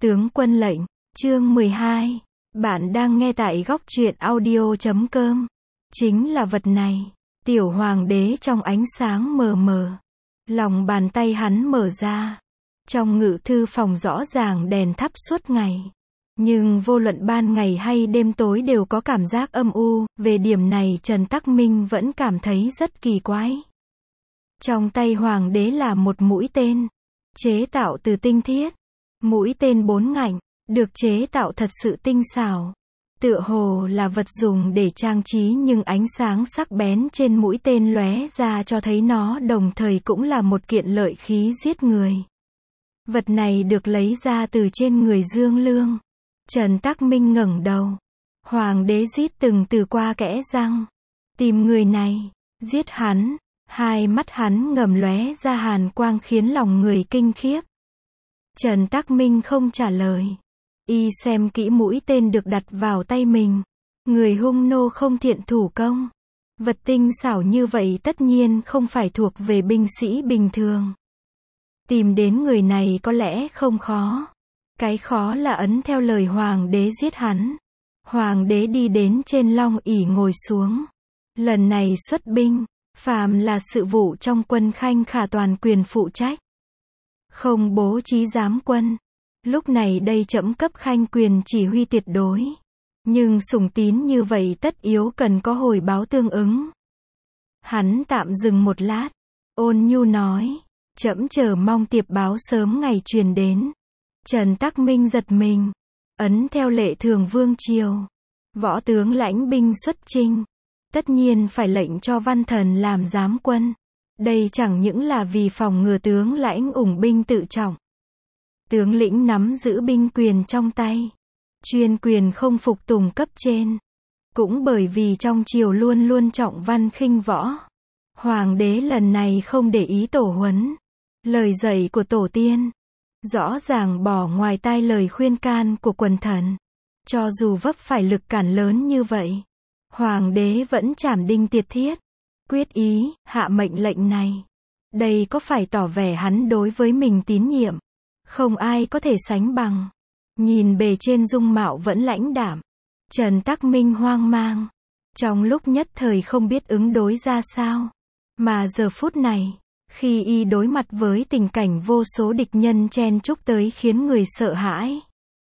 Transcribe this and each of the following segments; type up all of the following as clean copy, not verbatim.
Tướng quân lệnh, chương 12. Bạn đang nghe tại góc truyện audio.com. Chính là vật này. Tiểu hoàng đế trong ánh sáng mờ mờ. Lòng bàn tay hắn mở ra. Trong ngự thư phòng rõ ràng đèn thắp suốt ngày. Nhưng vô luận ban ngày hay đêm tối đều có cảm giác âm u, về điểm này Trần Tắc Minh vẫn cảm thấy rất kỳ quái. Trong tay hoàng đế là một mũi tên, chế tạo từ tinh thiết. Mũi tên 4 ngạnh, được chế tạo thật sự tinh xảo. Tựa hồ là vật dùng để trang trí nhưng ánh sáng sắc bén trên mũi tên lóe ra cho thấy nó đồng thời cũng là một kiện lợi khí giết người. Vật này được lấy ra từ trên người Dương Lương. Trần Tắc Minh ngẩng đầu. Hoàng đế rít từng từ qua kẽ răng. Tìm người này, giết hắn. Hai mắt hắn ngầm lóe ra hàn quang khiến lòng người kinh khiếp. Trần Tắc Minh không trả lời. Y xem kỹ mũi tên được đặt vào tay mình. Người hung nô không thiện thủ công. Vật tinh xảo như vậy tất nhiên không phải thuộc về binh sĩ bình thường. Tìm đến người này có lẽ không khó. Cái khó là ấn theo lời hoàng đế giết hắn. Hoàng đế đi đến trên long ỷ ngồi xuống. Lần này xuất binh, phàm là sự vụ trong quân khanh khả toàn quyền phụ trách. Không bố trí giám quân. Lúc này đây trẫm cấp khanh quyền chỉ huy tuyệt đối. Nhưng sủng tín như vậy tất yếu cần có hồi báo tương ứng. Hắn tạm dừng một lát. Ôn nhu nói. Trẫm chờ mong tiệp báo sớm ngày truyền đến. Trần Tắc Minh giật mình. Ấn theo lệ thường vương triều. Võ tướng lãnh binh xuất chinh. Tất nhiên phải lệnh cho văn thần làm giám quân. Đây chẳng những là vì phòng ngừa tướng lãnh ủng binh tự trọng. Tướng lĩnh nắm giữ binh quyền trong tay. Chuyên quyền không phục tùng cấp trên. Cũng bởi vì trong triều luôn luôn trọng văn khinh võ. Hoàng đế lần này không để ý tổ huấn. Lời dạy của tổ tiên. Rõ ràng bỏ ngoài tai lời khuyên can của quần thần. Cho dù vấp phải lực cản lớn như vậy. Hoàng đế vẫn trảm đinh tiệt thiết. Quyết ý, hạ mệnh lệnh này. Đây có phải tỏ vẻ hắn đối với mình tín nhiệm. Không ai có thể sánh bằng. Nhìn bề trên dung mạo vẫn lãnh đạm. Trần Tắc Minh hoang mang. Trong lúc nhất thời không biết ứng đối ra sao. Mà giờ phút này, khi y đối mặt với tình cảnh vô số địch nhân chen chúc tới khiến người sợ hãi.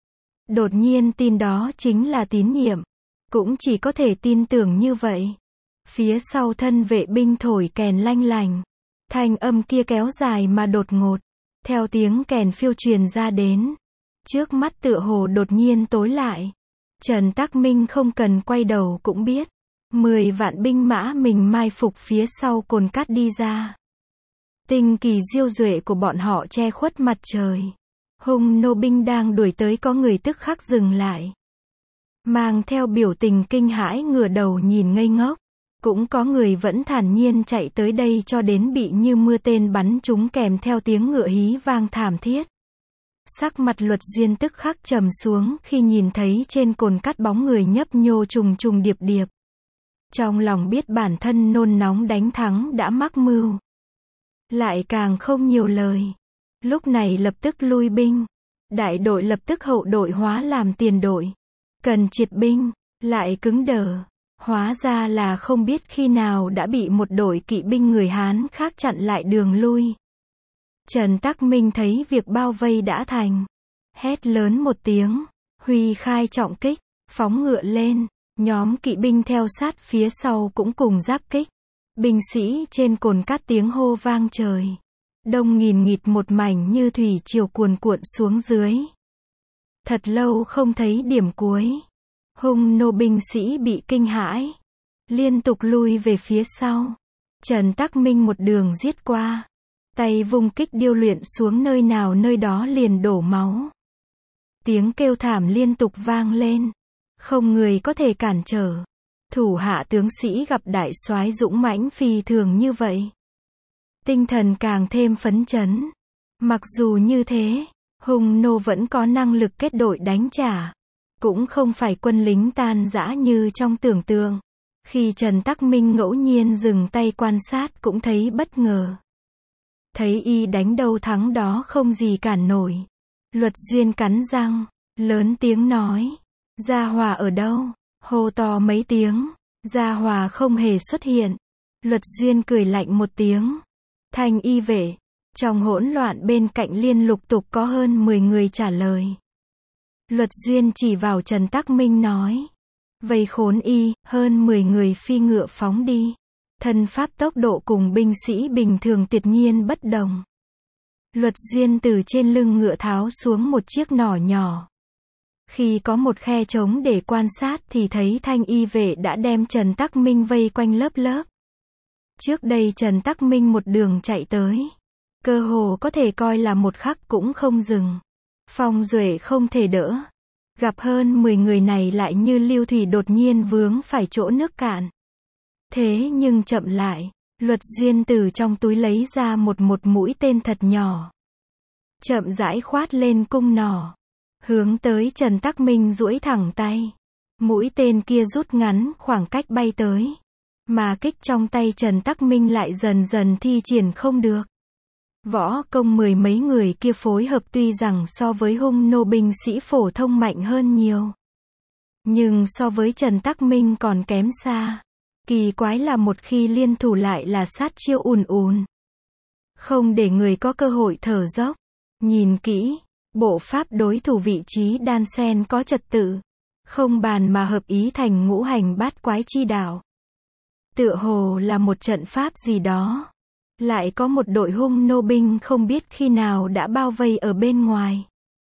Đột nhiên tin đó chính là tín nhiệm. Cũng chỉ có thể tin tưởng như vậy. Phía sau thân vệ binh thổi kèn lanh lành. Thanh âm kia kéo dài mà đột ngột. Theo tiếng kèn phiêu truyền ra đến. Trước mắt tựa hồ đột nhiên tối lại. Trần Tắc Minh không cần quay đầu cũng biết. 10 vạn binh mã mình mai phục phía sau cồn cát đi ra. Tinh kỳ diêu duệ của bọn họ che khuất mặt trời. Hung nô binh đang đuổi tới có người tức khắc dừng lại. Mang theo biểu tình kinh hãi ngửa đầu nhìn ngây ngốc. Cũng có người vẫn thản nhiên chạy tới đây cho đến bị như mưa tên bắn trúng kèm theo tiếng ngựa hí vang thảm thiết. Sắc mặt Luật Duyên tức khắc trầm xuống khi nhìn thấy trên cồn cát bóng người nhấp nhô trùng trùng điệp điệp. Trong lòng biết bản thân nôn nóng đánh thắng đã mắc mưu. Lại càng không nhiều lời. Lúc này lập tức lui binh. Đại đội lập tức hậu đội hóa làm tiền đội. Cần triệt binh, lại cứng đờ. Hóa ra là không biết khi nào đã bị một đội kỵ binh người Hán khác chặn lại đường lui. Trần Tắc Minh thấy việc bao vây đã thành. Hét lớn một tiếng. Huy khai trọng kích. Phóng ngựa lên. Nhóm kỵ binh theo sát phía sau cũng cùng giáp kích. Binh sĩ trên cồn cát tiếng hô vang trời. Đông nghìn nghịt một mảnh như thủy triều cuồn cuộn xuống dưới. Thật lâu không thấy điểm cuối. Hung nô binh sĩ bị kinh hãi. Liên tục lui về phía sau. Trần Tắc Minh một đường giết qua. Tay vung kích điêu luyện xuống nơi nào nơi đó liền đổ máu. Tiếng kêu thảm liên tục vang lên. Không người có thể cản trở. Thủ hạ tướng sĩ gặp đại soái dũng mãnh phi thường như vậy. Tinh thần càng thêm phấn chấn. Mặc dù như thế, hung nô vẫn có năng lực kết đội đánh trả. Cũng không phải quân lính tan rã như trong tưởng tượng. Khi Trần Tắc Minh ngẫu nhiên dừng tay quan sát cũng thấy bất ngờ. Thấy y đánh đâu thắng đó không gì cản nổi. Luật Duyên cắn răng, lớn tiếng nói. Gia Hòa ở đâu? Hô to mấy tiếng. Gia Hòa không hề xuất hiện. Luật Duyên cười lạnh một tiếng. Thanh y vệ. Trong hỗn loạn bên cạnh liên lục tục có hơn 10 người trả lời. Luật Duyên chỉ vào Trần Tắc Minh nói. Vây khốn y, hơn 10 người phi ngựa phóng đi. Thân pháp tốc độ cùng binh sĩ bình thường tuyệt nhiên bất đồng. Luật Duyên từ trên lưng ngựa tháo xuống một chiếc nỏ nhỏ. Khi có một khe trống để quan sát thì thấy thanh y vệ đã đem Trần Tắc Minh vây quanh lớp lớp. Trước đây Trần Tắc Minh một đường chạy tới. Cơ hồ có thể coi là một khắc cũng không dừng. Phong Duệ không thể đỡ. Gặp hơn 10 người này lại như lưu thủy đột nhiên vướng phải chỗ nước cạn. Thế nhưng chậm lại, Luật Duyên từ trong túi lấy ra một mũi tên thật nhỏ. Chậm rãi khoát lên cung nỏ. Hướng tới Trần Tắc Minh duỗi thẳng tay. Mũi tên kia rút ngắn khoảng cách bay tới. Mà kích trong tay Trần Tắc Minh lại dần dần thi triển không được. Võ công 10 mấy người kia phối hợp tuy rằng so với hung nô binh sĩ phổ thông mạnh hơn nhiều. Nhưng so với Trần Tắc Minh còn kém xa. Kỳ quái là một khi liên thủ lại là sát chiêu ùn ùn. Không để người có cơ hội thở dốc. Nhìn kỹ, bộ pháp đối thủ vị trí đan xen có trật tự. Không bàn mà hợp ý thành ngũ hành bát quái chi đạo. Tựa hồ là một trận pháp gì đó. Lại có một đội hung nô binh không biết khi nào đã bao vây ở bên ngoài.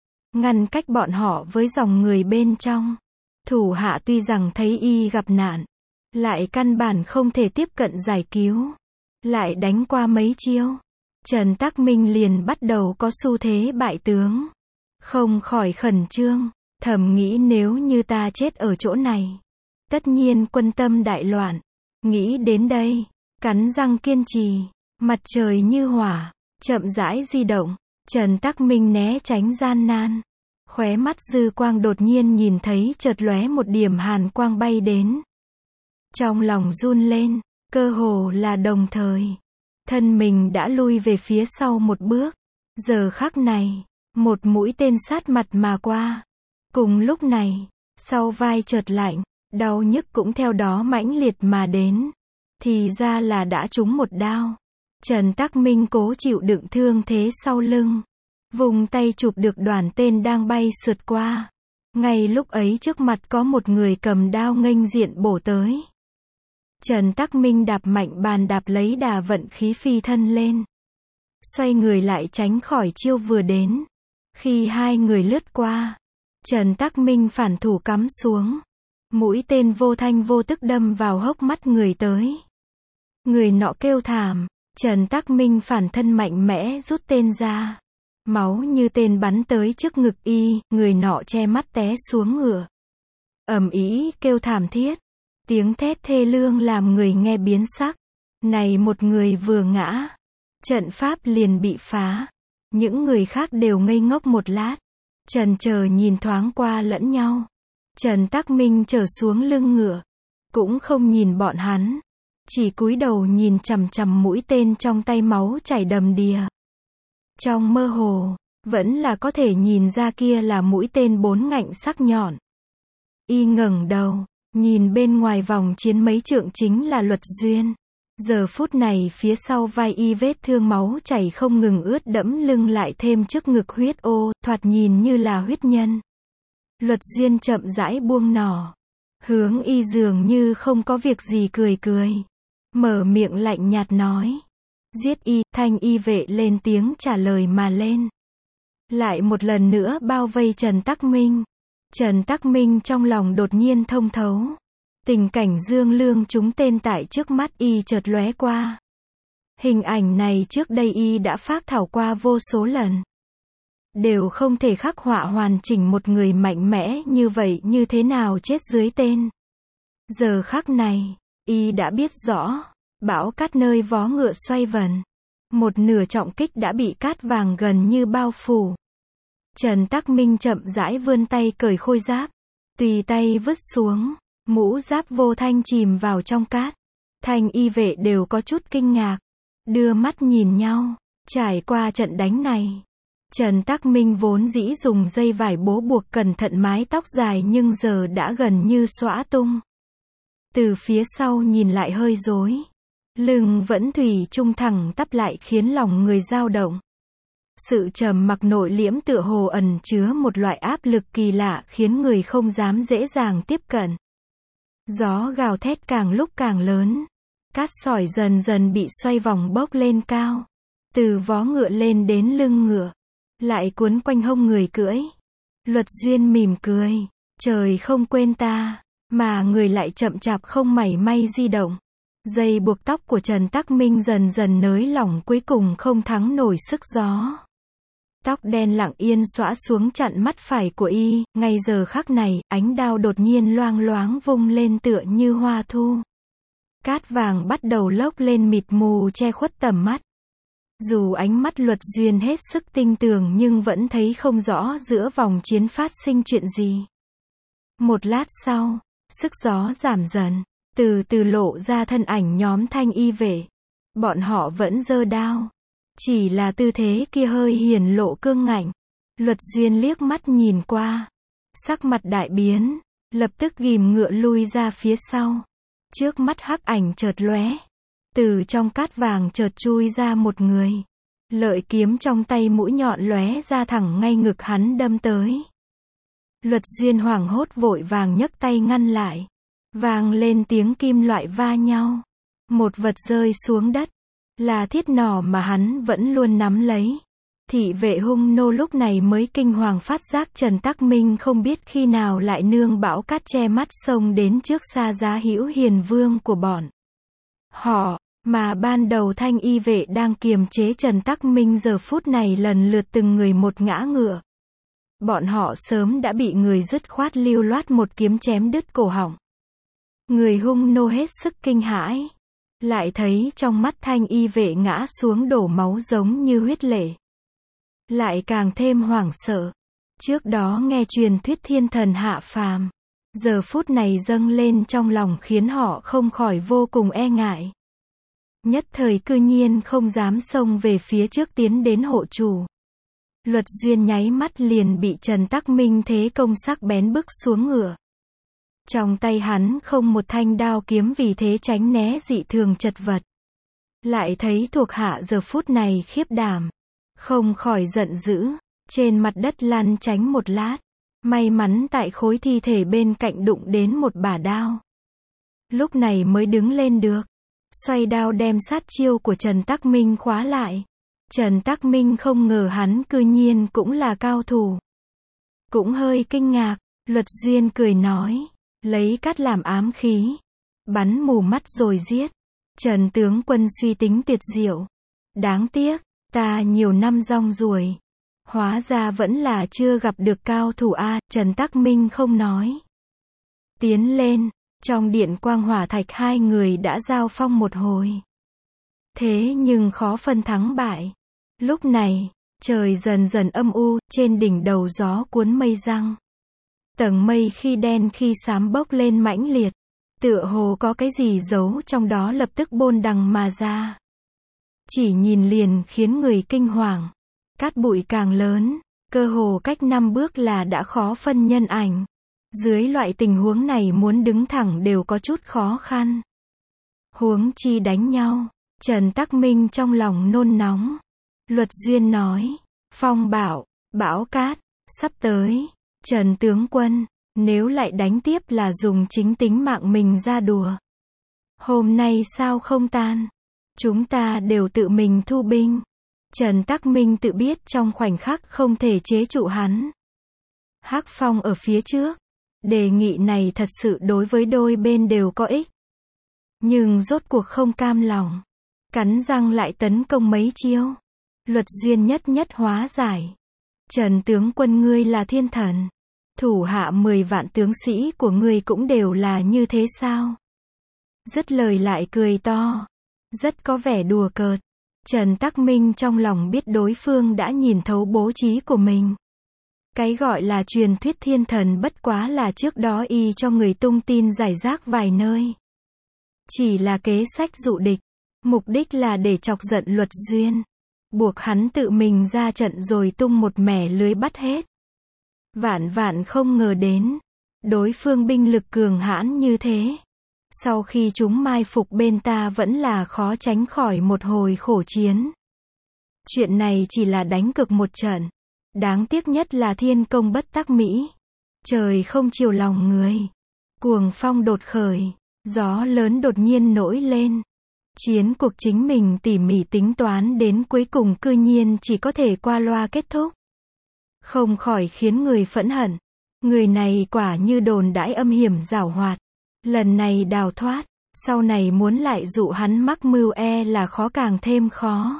Ngăn cách bọn họ với dòng người bên trong. Thủ hạ tuy rằng thấy y gặp nạn. Lại căn bản không thể tiếp cận giải cứu. Lại đánh qua mấy chiêu. Trần Tắc Minh liền bắt đầu có xu thế bại tướng. Không khỏi khẩn trương. Thầm nghĩ nếu như ta chết ở chỗ này. Tất nhiên quân tâm đại loạn. Nghĩ đến đây. Cắn răng kiên trì. Mặt trời như hỏa. Chậm rãi di động. Trần Tắc Minh né tránh gian nan. Khóe mắt dư quang đột nhiên nhìn thấy chợt lóe một điểm hàn quang bay đến. Trong lòng run lên. Cơ hồ là đồng thời. Thân mình đã lui về phía sau một bước. Giờ khắc này. Một mũi tên sát mặt mà qua. Cùng lúc này. Sau vai chợt lạnh. Đau nhức cũng theo đó mãnh liệt mà đến. Thì ra là đã trúng một đao. Trần Tắc Minh cố chịu đựng thương thế sau lưng. Vùng tay chụp được đoàn tên đang bay sượt qua. Ngay lúc ấy trước mặt có một người cầm đao nghênh diện bổ tới. Trần Tắc Minh đạp mạnh bàn đạp lấy đà vận khí phi thân lên. Xoay người lại tránh khỏi chiêu vừa đến. Khi hai người lướt qua. Trần Tắc Minh phản thủ cắm xuống. Mũi tên vô thanh vô tức đâm vào hốc mắt người tới. Người nọ kêu thảm. Trần Tắc Minh phản thân mạnh mẽ rút tên ra. Máu như tên bắn tới trước ngực y, người nọ che mắt té xuống ngựa. Ầm ĩ kêu thảm thiết. Tiếng thét thê lương làm người nghe biến sắc. Này một người vừa ngã. Trận pháp liền bị phá. Những người khác đều ngây ngốc một lát. Chần chờ nhìn thoáng qua lẫn nhau. Trần Tắc Minh trở xuống lưng ngựa. Cũng không nhìn bọn hắn. Chỉ cúi đầu nhìn chằm chằm mũi tên trong tay máu chảy đầm đìa. Trong mơ hồ, vẫn là có thể nhìn ra kia là mũi tên 4 ngạnh sắc nhọn. Y ngẩng đầu, nhìn bên ngoài vòng chiến mấy trượng chính là Luật Duyên. Giờ phút này phía sau vai y vết thương máu chảy không ngừng ướt đẫm lưng lại thêm trước ngực huyết ô, thoạt nhìn như là huyết nhân. Luật Duyên chậm rãi buông nỏ. Hướng y dường như không có việc gì cười cười. Mở miệng lạnh nhạt nói. Giết y, thanh y vệ lên tiếng trả lời mà lên. Lại một lần nữa bao vây Trần Tắc Minh. Trần Tắc Minh trong lòng đột nhiên thông thấu. Tình cảnh dương lương trúng tên tại trước mắt y chợt lóe qua. Hình ảnh này trước đây y đã phác thảo qua vô số lần. Đều không thể khắc họa hoàn chỉnh một người mạnh mẽ như vậy như thế nào chết dưới tên. Giờ khắc này, y đã biết rõ. Bão cát nơi vó ngựa xoay vần. Một nửa trọng kích đã bị cát vàng gần như bao phủ. Trần Tắc Minh chậm rãi vươn tay cởi khôi giáp. Tùy tay vứt xuống. Mũ giáp vô thanh chìm vào trong cát. Thanh y vệ đều có chút kinh ngạc. Đưa mắt nhìn nhau. Trải qua trận đánh này. Trần Tắc Minh vốn dĩ dùng dây vải bố buộc cẩn thận mái tóc dài nhưng giờ đã gần như xõa tung. Từ phía sau nhìn lại hơi rối. Lưng vẫn thủy chung thẳng tắp lại khiến lòng người dao động. Sự trầm mặc nội liễm tựa hồ ẩn chứa một loại áp lực kỳ lạ khiến người không dám dễ dàng tiếp cận. Gió gào thét càng lúc càng lớn. Cát sỏi dần dần bị xoay vòng bốc lên cao. Từ vó ngựa lên đến lưng ngựa. Lại cuốn quanh hông người cưỡi. Luật Duyên mỉm cười. Trời không quên ta. Mà người lại chậm chạp không mảy may di động. Dây buộc tóc của Trần Tắc Minh dần dần nới lỏng cuối cùng không thắng nổi sức gió. Tóc đen lặng yên xõa xuống chặn mắt phải của y, ngay giờ khắc này, ánh đao đột nhiên loang loáng vung lên tựa như hoa thu. Cát vàng bắt đầu lốc lên mịt mù che khuất tầm mắt. Dù ánh mắt Luật Duyên hết sức tinh tường nhưng vẫn thấy không rõ giữa vòng chiến phát sinh chuyện gì. Một lát sau, sức gió giảm dần, từ từ lộ ra thân ảnh nhóm thanh y vệ. Bọn họ vẫn giơ đao. Chỉ là tư thế kia hơi hiển lộ cương ngạnh. Luật Duyên liếc mắt nhìn qua. Sắc mặt đại biến. Lập tức ghìm ngựa lui ra phía sau. Trước mắt hắc ảnh chợt lóe. Từ trong cát vàng chợt chui ra một người. Lợi kiếm trong tay mũi nhọn lóe ra thẳng ngay ngực hắn đâm tới. Luật Duyên hoảng hốt vội vàng nhấc tay ngăn lại. Vang lên tiếng kim loại va nhau. Một vật rơi xuống đất. Là thiết nỏ mà hắn vẫn luôn nắm lấy. Thị vệ hung nô lúc này mới kinh hoàng phát giác Trần Tắc Minh không biết khi nào lại nương bão cát che mắt xông đến trước Sa Giá Hữu Hiền Vương của bọn họ, mà ban đầu thanh y vệ đang kiềm chế Trần Tắc Minh giờ phút này lần lượt từng người một ngã ngựa. Bọn họ sớm đã bị người dứt khoát lưu loát một kiếm chém đứt cổ họng. Người hung nô hết sức kinh hãi. Lại thấy trong mắt thanh y vệ ngã xuống đổ máu giống như huyết lệ. Lại càng thêm hoảng sợ. Trước đó nghe truyền thuyết thiên thần hạ phàm. Giờ phút này dâng lên trong lòng khiến họ không khỏi vô cùng e ngại. Nhất thời cư nhiên không dám xông về phía trước tiến đến hộ chủ. Luật Duyên nháy mắt liền bị Trần Tắc Minh thế công sắc bén bức xuống ngựa. Trong tay hắn không một thanh đao kiếm vì thế tránh né dị thường chật vật. Lại thấy thuộc hạ giờ phút này khiếp đảm. Không khỏi giận dữ. Trên mặt đất lăn tránh một lát. May mắn tại khối thi thể bên cạnh đụng đến một bả đao. Lúc này mới đứng lên được. Xoay đao đem sát chiêu của Trần Tắc Minh khóa lại. Trần Tắc Minh không ngờ hắn cư nhiên cũng là cao thủ. Cũng hơi kinh ngạc. Luật Duyên cười nói. Lấy cát làm ám khí. Bắn mù mắt rồi giết. Trần tướng quân suy tính tuyệt diệu. Đáng tiếc, ta nhiều năm rong ruổi. Hóa ra vẫn là chưa gặp được cao thủ a. Trần Tắc Minh không nói. Tiến lên, trong điện quang hỏa thạch hai người đã giao phong một hồi. Thế nhưng khó phân thắng bại. Lúc này, trời dần dần âm u, trên đỉnh đầu gió cuốn mây giăng. Tầng mây khi đen khi xám bốc lên mãnh liệt. Tựa hồ có cái gì giấu trong đó lập tức bôn đằng mà ra. Chỉ nhìn liền khiến người kinh hoàng. Cát bụi càng lớn, cơ hồ cách 5 bước là đã khó phân nhân ảnh. Dưới loại tình huống này muốn đứng thẳng đều có chút khó khăn. Huống chi đánh nhau. Trần Tắc Minh trong lòng nôn nóng. Luật Duyên nói. Phong bạo, bão cát, sắp tới. Trần tướng quân, nếu lại đánh tiếp là dùng chính tính mạng mình ra đùa. Hôm nay sao không tan? Chúng ta đều tự mình thu binh. Trần Tắc Minh tự biết trong khoảnh khắc không thể chế trụ hắn. Hắc Phong ở phía trước. Đề nghị này thật sự đối với đôi bên đều có ích. Nhưng rốt cuộc không cam lòng. Cắn răng lại tấn công mấy chiêu. Luật Duyên nhất nhất hóa giải. Trần tướng quân ngươi là thiên thần. Thủ hạ 10 vạn tướng sĩ của ngươi cũng đều là như thế sao? Dứt lời lại cười to. Rất có vẻ đùa cợt. Trần Tắc Minh trong lòng biết đối phương đã nhìn thấu bố trí của mình. Cái gọi là truyền thuyết thiên thần bất quá là trước đó y cho người tung tin rải rác vài nơi. Chỉ là kế sách dụ địch. Mục đích là để chọc giận Luật Duyên. buộc hắn tự mình ra trận rồi tung một mẻ lưới bắt hết. Vạn vạn không ngờ đến, đối phương binh lực cường hãn như thế. Sau khi chúng mai phục bên ta vẫn là khó tránh khỏi một hồi khổ chiến. Chuyện này chỉ là đánh cược một trận. Đáng tiếc nhất là thiên công bất tác mỹ. Trời không chiều lòng người. Cuồng phong đột khởi, gió lớn đột nhiên nổi lên. Chiến cuộc chính mình tỉ mỉ tính toán đến cuối cùng cư nhiên chỉ có thể qua loa kết thúc. Không khỏi khiến người phẫn hận. Người này quả như đồn đãi âm hiểm giảo hoạt. Lần này đào thoát, sau này muốn lại dụ hắn mắc mưu là khó càng thêm khó.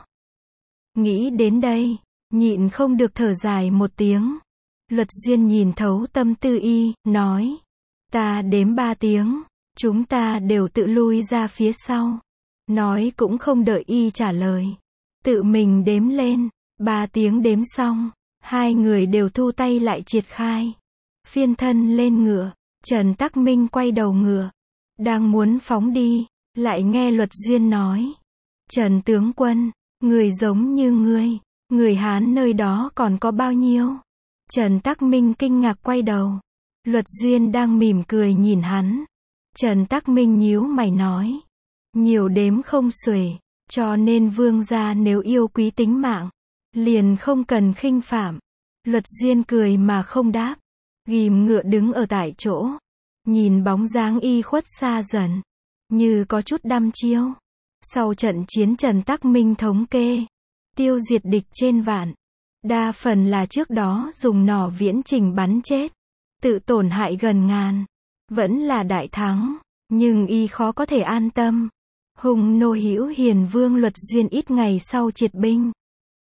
Nghĩ đến đây, nhịn không được thở dài một tiếng. Luật Duyên nhìn thấu tâm tư y, nói. Ta đếm 3 tiếng, chúng ta đều tự lui ra phía sau. Nói cũng không đợi y trả lời. Tự mình đếm lên, 3 tiếng đếm xong, hai người đều thu tay lại triệt khai. Phiên thân lên ngựa, Trần Tắc Minh quay đầu ngựa. Đang muốn phóng đi, lại nghe Luật Duyên nói. Trần tướng quân, người giống như ngươi, người Hán nơi đó còn có bao nhiêu? Trần Tắc Minh kinh ngạc quay đầu. Luật Duyên đang mỉm cười nhìn hắn. Trần Tắc Minh nhíu mày nói. Nhiều đếm không xuể, cho nên vương gia nếu yêu quý tính mạng, liền không cần khinh phạm. Luật Duyên cười mà không đáp. Ghim ngựa đứng ở tại chỗ. Nhìn bóng dáng y khuất xa dần. Như có chút đăm chiêu. Sau trận chiến Trần Tắc Minh thống kê. Tiêu diệt địch trên vạn. Đa phần là trước đó dùng nỏ viễn trình bắn chết. Tự tổn hại gần ngàn. Vẫn là đại thắng. Nhưng y khó có thể an tâm. Hùng nô hữu hiền vương Luật Duyên ít ngày sau triệt binh.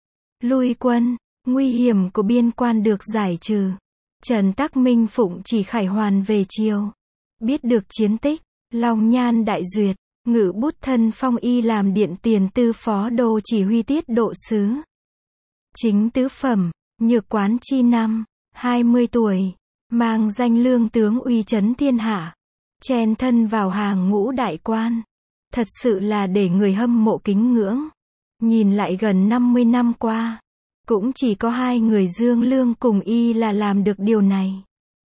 Lui quân. Nguy hiểm của biên quan được giải trừ. Trần Tắc Minh phụng chỉ khải hoàn về chiều. Biết được chiến tích, lòng nhan đại duyệt, ngự bút thân phong y làm điện tiền tư phó đô chỉ huy tiết độ sứ. Chính tứ phẩm, nhược quán chi năm, 20 tuổi, mang danh lương tướng uy chấn thiên hạ. Chen thân vào hàng ngũ đại quan. Thật sự là để người hâm mộ kính ngưỡng. Nhìn lại gần 50 năm qua. Cũng chỉ có 2 người Dương Lương cùng y là làm được điều này.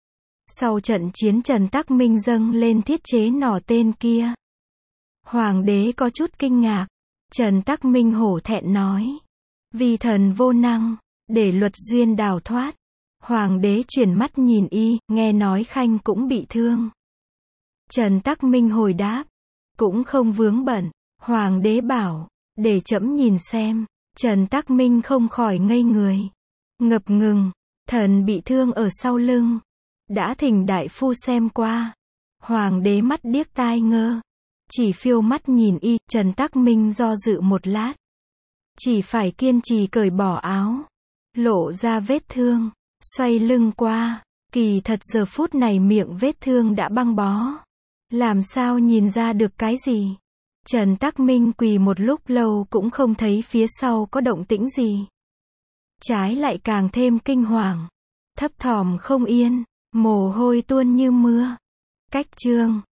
Sau trận chiến Trần Tắc Minh dâng lên thiết chế nỏ tên kia. Hoàng đế có chút kinh ngạc. Trần Tắc Minh hổ thẹn nói. Vì thần vô năng, để Luật Duyên đào thoát. Hoàng đế chuyển mắt nhìn y, nghe nói Khanh cũng bị thương. Trần Tắc Minh hồi đáp. Cũng không vướng bận. Hoàng đế bảo, để trẫm nhìn xem. Trần Tắc Minh không khỏi ngây người. Ngập ngừng, thần bị thương ở sau lưng. Đã thỉnh đại phu xem qua. Hoàng đế mắt điếc tai ngơ. Chỉ phiêu mắt nhìn y, Trần Tắc Minh do dự một lát. Chỉ phải kiên trì cởi bỏ áo. Lộ ra vết thương. Xoay lưng qua. Kỳ thật giờ phút này miệng vết thương đã băng bó. Làm sao nhìn ra được cái gì? Trần Tắc Minh quỳ một lúc lâu cũng không thấy phía sau có động tĩnh gì. Trái lại càng thêm kinh hoàng. Thấp thỏm không yên. Mồ hôi tuôn như mưa. Cách chương